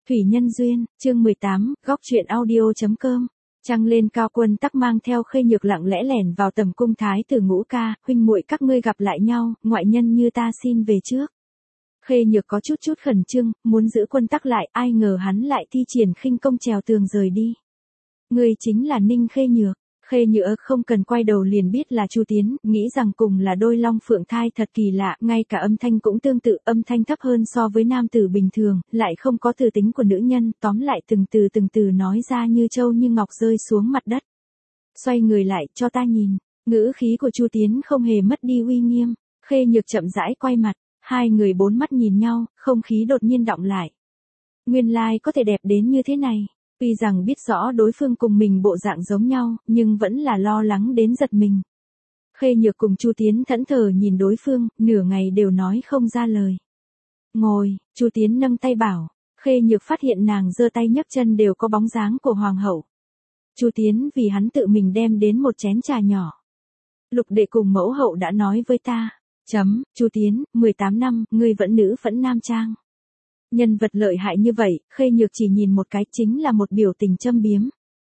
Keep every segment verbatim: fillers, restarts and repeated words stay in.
Thủy nhân duyên, chương mười tám, góc truyện audio.com. Trăng lên cao, Quân Tắc mang theo Khê Nhược lặng lẽ lẻn vào tầm cung thái tử Ngũ Ca, huynh muội các ngươi gặp lại nhau, ngoại nhân như ta xin về trước. Khê Nhược có chút chút khẩn trương, muốn giữ Quân Tắc lại, ai ngờ hắn lại thi triển khinh công trèo tường rời đi. Ngươi chính là Ninh Khê Nhược. Khê Nhược không cần quay đầu liền biết là Chu Tiến, nghĩ rằng cùng là đôi long phượng thai thật kỳ lạ, ngay cả âm thanh cũng tương tự, âm thanh thấp hơn so với nam tử bình thường, lại không có từ tính của nữ nhân, tóm lại từng từ từng từ nói ra như châu như ngọc rơi xuống mặt đất. Xoay người lại, cho ta nhìn, ngữ khí của Chu Tiến không hề mất đi uy nghiêm. Khê Nhược chậm rãi quay mặt, hai người bốn mắt nhìn nhau, không khí đột nhiên đọng lại. Nguyên lai có thể đẹp đến như thế này. Tuy rằng biết rõ đối phương cùng mình bộ dạng giống nhau, nhưng vẫn là lo lắng đến giật mình. Khê Nhược cùng Chu Tiến thẫn thờ nhìn đối phương, nửa ngày đều nói không ra lời. Ngồi, Chu Tiến nâng tay bảo. Khê Nhược phát hiện nàng giơ tay nhấc chân đều có bóng dáng của hoàng hậu. Chu Tiến vì hắn tự mình đem đến một chén trà nhỏ. Lục đệ cùng mẫu hậu đã nói với ta. Chấm, Chu Tiến, mười tám năm, ngươi vẫn nữ phẫn nam trang. Nhân vật lợi hại như vậy, Khê Nhược chỉ nhìn một cái chính là một biểu tình châm biếm.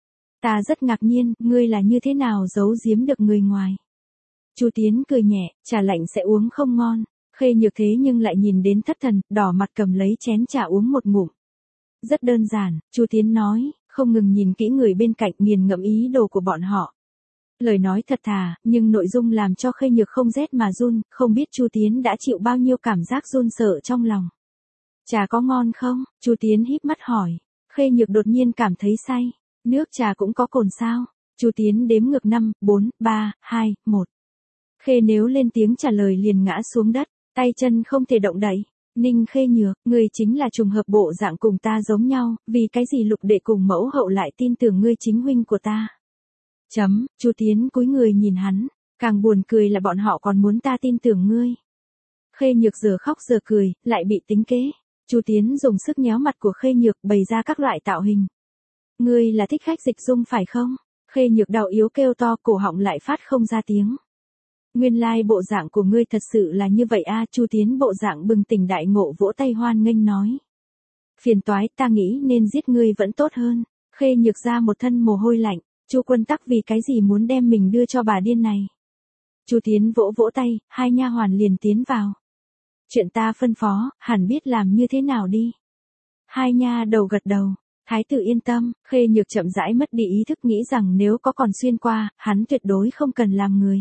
Ta rất ngạc nhiên, ngươi là như thế nào giấu giếm được người ngoài. Chu Tiến cười nhẹ, trà lạnh sẽ uống không ngon. Khê Nhược thế nhưng lại nhìn đến thất thần, đỏ mặt cầm lấy chén trà uống một ngụm. Rất đơn giản, Chu Tiến nói, không ngừng nhìn kỹ người bên cạnh, nghiền ngẫm ý đồ của bọn họ. Lời nói thật thà, nhưng nội dung làm cho Khê Nhược không rét mà run, không biết Chu Tiến đã chịu bao nhiêu cảm giác run sợ trong lòng. Trà có ngon không? Chu Tiến híp mắt hỏi. Khê Nhược đột nhiên cảm thấy say. Nước trà cũng có cồn sao? Chu Tiến đếm ngược năm, bốn, ba, hai, một. Khê nếu lên tiếng trả lời liền ngã xuống đất, tay chân không thể động đậy. Ninh Khê Nhược, ngươi chính là trùng hợp bộ dạng cùng ta giống nhau, vì cái gì lục đệ cùng mẫu hậu lại tin tưởng ngươi chính huynh của ta? Chấm, Chu Tiến cúi người nhìn hắn, càng buồn cười là bọn họ còn muốn ta tin tưởng ngươi. Khê Nhược giờ khóc giờ cười, lại bị tính kế. Chu Tiến dùng sức nhéo mặt của Khê Nhược, bày ra các loại tạo hình. Ngươi là thích khách dịch dung phải không? Khê Nhược đau yếu kêu to, cổ họng lại phát không ra tiếng. Nguyên lai bộ dạng của ngươi thật sự là như vậy a. À, Chu Tiến bộ dạng bừng tỉnh đại ngộ vỗ tay hoan nghênh nói. Phiền toái, ta nghĩ nên giết ngươi vẫn tốt hơn. Khê Nhược ra một thân mồ hôi lạnh. Chu Quân Tắc vì cái gì muốn đem mình đưa cho bà điên này? Chu Tiến vỗ vỗ tay, hai nha hoàn liền tiến vào. Chuyện ta phân phó, hẳn biết làm như thế nào đi. Hai nha đầu gật đầu. Thái tử yên tâm. Khê Nhược chậm rãi mất đi ý thức, nghĩ rằng nếu có còn xuyên qua, hắn tuyệt đối không cần làm người.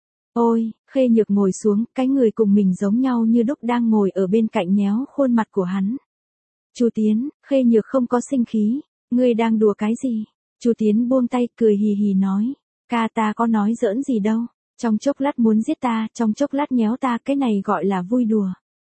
Ôi, Khê Nhược ngồi xuống, cái người cùng mình giống nhau như đúc đang ngồi ở bên cạnh nhéo khuôn mặt của hắn. Chu Tiến, Khê Nhược không có sinh khí. Ngươi đang đùa cái gì? Chu Tiến buông tay, cười hì hì nói. Ca ta có nói giỡn gì đâu. Trong chốc lát muốn giết ta, trong chốc lát nhéo ta, cái này gọi là vui đùa.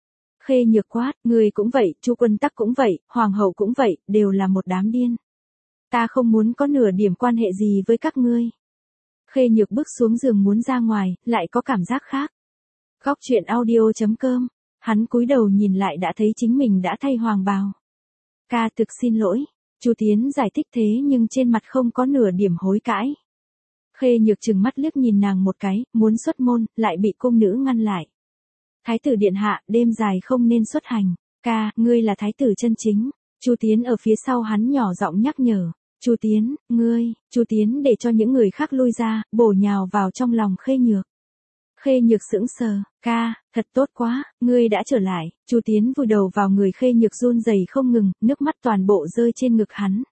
Khê Nhược quát, người cũng vậy, Chu Quân Tắc cũng vậy, hoàng hậu cũng vậy, đều là một đám điên. Ta không muốn có nửa điểm quan hệ gì với các ngươi. Khê Nhược bước xuống giường muốn ra ngoài, lại có cảm giác khác. Góc truyện audio.com, hắn cúi đầu nhìn lại đã thấy chính mình đã thay hoàng bào. Ca thực xin lỗi. Chu Tiến giải thích thế nhưng trên mặt không có nửa điểm hối cãi. Khê Nhược trừng mắt liếc nhìn nàng một cái, muốn xuất môn, lại bị cung nữ ngăn lại. Thái tử điện hạ, đêm dài không nên xuất hành. Ca, ngươi là thái tử chân chính. Chu Tiến ở phía sau hắn nhỏ giọng nhắc nhở. Chu Tiến, ngươi, Chu Tiến để cho những người khác lui ra, bổ nhào vào trong lòng Khê Nhược. Khê Nhược sững sờ, ca, thật tốt quá, ngươi đã trở lại. Chu Tiến vùi đầu vào người Khê Nhược run rẩy không ngừng, nước mắt toàn bộ rơi trên ngực hắn.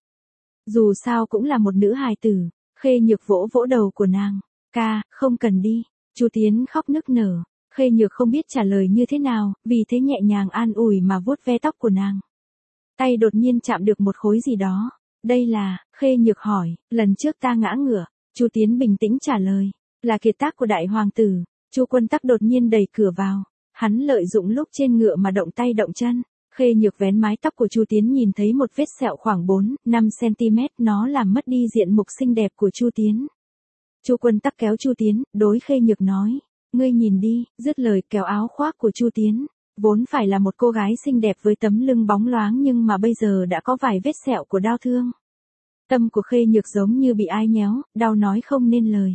Dù sao cũng là một nữ hài tử. Khê Nhược vỗ vỗ đầu của nàng. Ca, không cần đi. Chu Tiến khóc nức nở. Khê Nhược không biết trả lời như thế nào, vì thế nhẹ nhàng an ủi mà vuốt ve tóc của nàng. Tay đột nhiên chạm được một khối gì đó. Đây là, Khê Nhược hỏi, lần trước ta ngã ngửa. Chu Tiến bình tĩnh trả lời. Là kiệt tác của đại hoàng tử. Chu Quân Tắc đột nhiên đẩy cửa vào. Hắn lợi dụng lúc trên ngựa mà động tay động chân. Khê Nhược vén mái tóc của Chu Tiến nhìn thấy một vết sẹo khoảng bốn, năm xăng-ti-mét, nó làm mất đi diện mục xinh đẹp của Chu Tiến. Chu Quân Tắc kéo Chu Tiến, đối Khê Nhược nói, ngươi nhìn đi, dứt lời kéo áo khoác của Chu Tiến. Vốn phải là một cô gái xinh đẹp với tấm lưng bóng loáng nhưng mà bây giờ đã có vài vết sẹo của đau thương. Tâm của Khê Nhược giống như bị ai nhéo, đau nói không nên lời.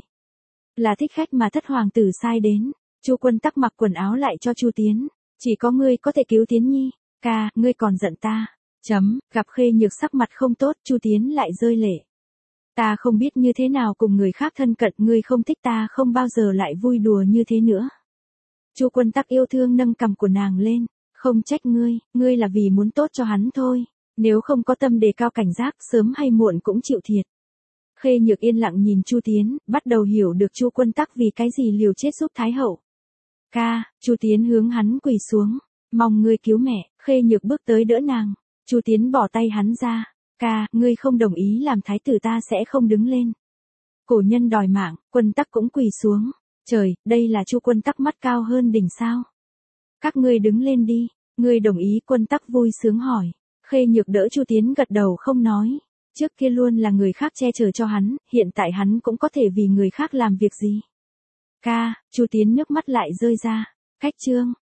Là thích khách mà thất hoàng tử sai đến. Chu Quân Tắc mặc quần áo lại cho Chu Tiến. Chỉ có ngươi có thể cứu Tiến Nhi. Ca, ngươi còn giận ta. Chấm, gặp Khê Nhược sắc mặt không tốt, Chu Tiến lại rơi lệ. Ta không biết như thế nào cùng người khác thân cận, ngươi không thích ta không bao giờ lại vui đùa như thế nữa. Chu Quân Tắc yêu thương nâng cằm của nàng lên, không trách ngươi, ngươi là vì muốn tốt cho hắn thôi, nếu không có tâm đề cao cảnh giác, sớm hay muộn cũng chịu thiệt. Khê Nhược yên lặng nhìn Chu Tiến, bắt đầu hiểu được Chu Quân Tắc vì cái gì liều chết giúp Thái hậu. Ca, Chu Tiến hướng hắn quỳ xuống, mong ngươi cứu mẹ. Khê Nhược bước tới đỡ nàng, Chu Tiến bỏ tay hắn ra, ca, ngươi không đồng ý làm thái tử ta sẽ không đứng lên. Cổ nhân đòi mạng, Quân Tắc cũng quỳ xuống, trời, đây là Chu Quân Tắc mắt cao hơn đỉnh sao. Các ngươi đứng lên đi, ngươi đồng ý. Quân Tắc vui sướng hỏi. Khê Nhược đỡ Chu Tiến gật đầu không nói, trước kia luôn là người khác che chở cho hắn, hiện tại hắn cũng có thể vì người khác làm việc gì. Ca, Chu Tiến nước mắt lại rơi ra, cách chương.